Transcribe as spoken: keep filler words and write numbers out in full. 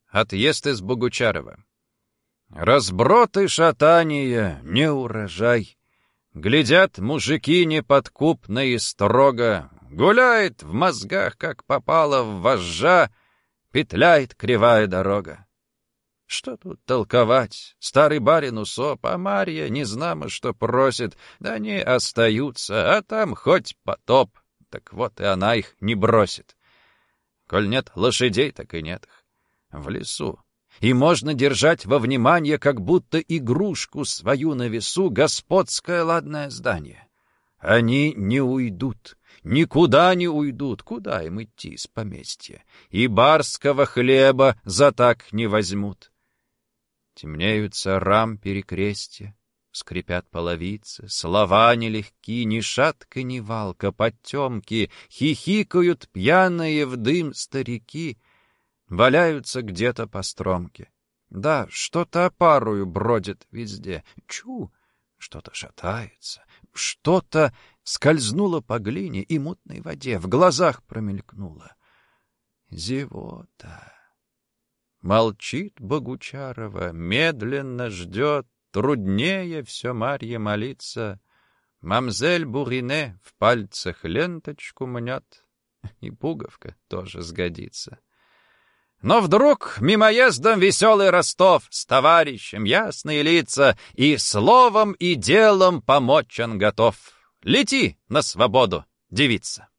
Отъезд из Богучарова. Разброд и шатание, не урожай. Глядят мужики неподкупно и строго. Гуляет в мозгах, как попало в вожжа, петляет кривая дорога. Что тут толковать? Старый барин усоп, а Марья незнамо что просит, да они остаются, а там хоть потоп. Так вот и она их не бросит. Коль нет лошадей, так и нет их. В лесу. И можно держать во внимание, как будто игрушку свою на весу, господское ладное здание. Они не уйдут, никуда не уйдут, куда им идти из поместья, и барского хлеба за так не возьмут. Темнеются рам перекрестья, скрипят половицы, слова нелегки, ни шатка, ни валка, потемки, хихикают пьяные в дым старики, валяются где-то по стромке. Да, что-то опарую бродит везде. Чу, что-то шатается, что-то скользнуло по глине и мутной воде, в глазах промелькнуло. Зевота. Молчит Богучарова, медленно ждет, труднее все Марье молиться. Мамзель Бурине в пальцах ленточку мнет, и пуговка тоже сгодится. Но вдруг мимоездом веселый Ростов, с товарищем ясные лица, и словом, и делом помочь он готов. Лети на свободу, девица.